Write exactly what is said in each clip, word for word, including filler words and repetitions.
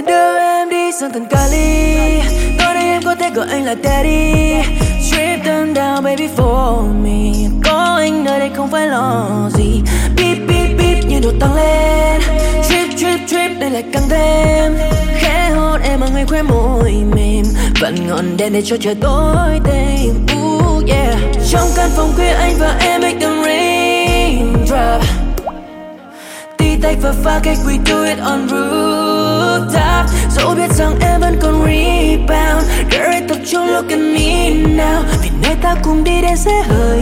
đưa em đi sang tận Cali. Tối nay em có thể gọi anh là daddy. Strip them down baby for me. Có anh nơi đây không phải lo gì. Beep beep beep như độ tăng lên. Trip trip trip đây lại càng thêm. Khẽ hôn em mà người khóe môi mềm. Vẫn ngọn đèn để cho trời tối đêm. Ooh yeah. Trong căn phòng khuya anh và em make them raindrop. Tí tách và pha cách we do it on rooftop. Dẫu biết rằng em vẫn còn rebound. Girl hãy tập trung look at me now. Vì nơi ta cùng đi đến sẽ hơi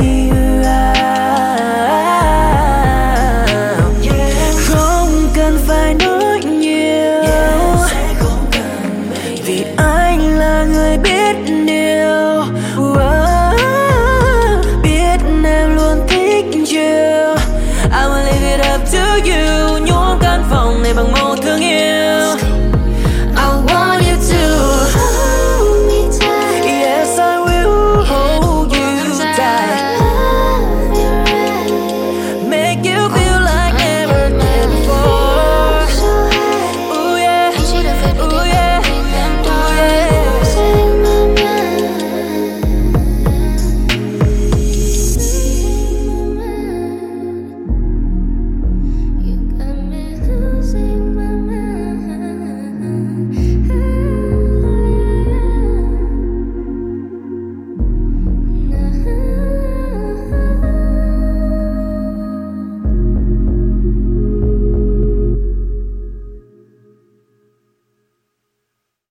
yeah. Không cần phải nói nhiều yeah, vì anh là người biết điều. Wow, biết em luôn thích chill. I will leave it up to you. Nhuốm căn phòng này bằng màu thương yêu.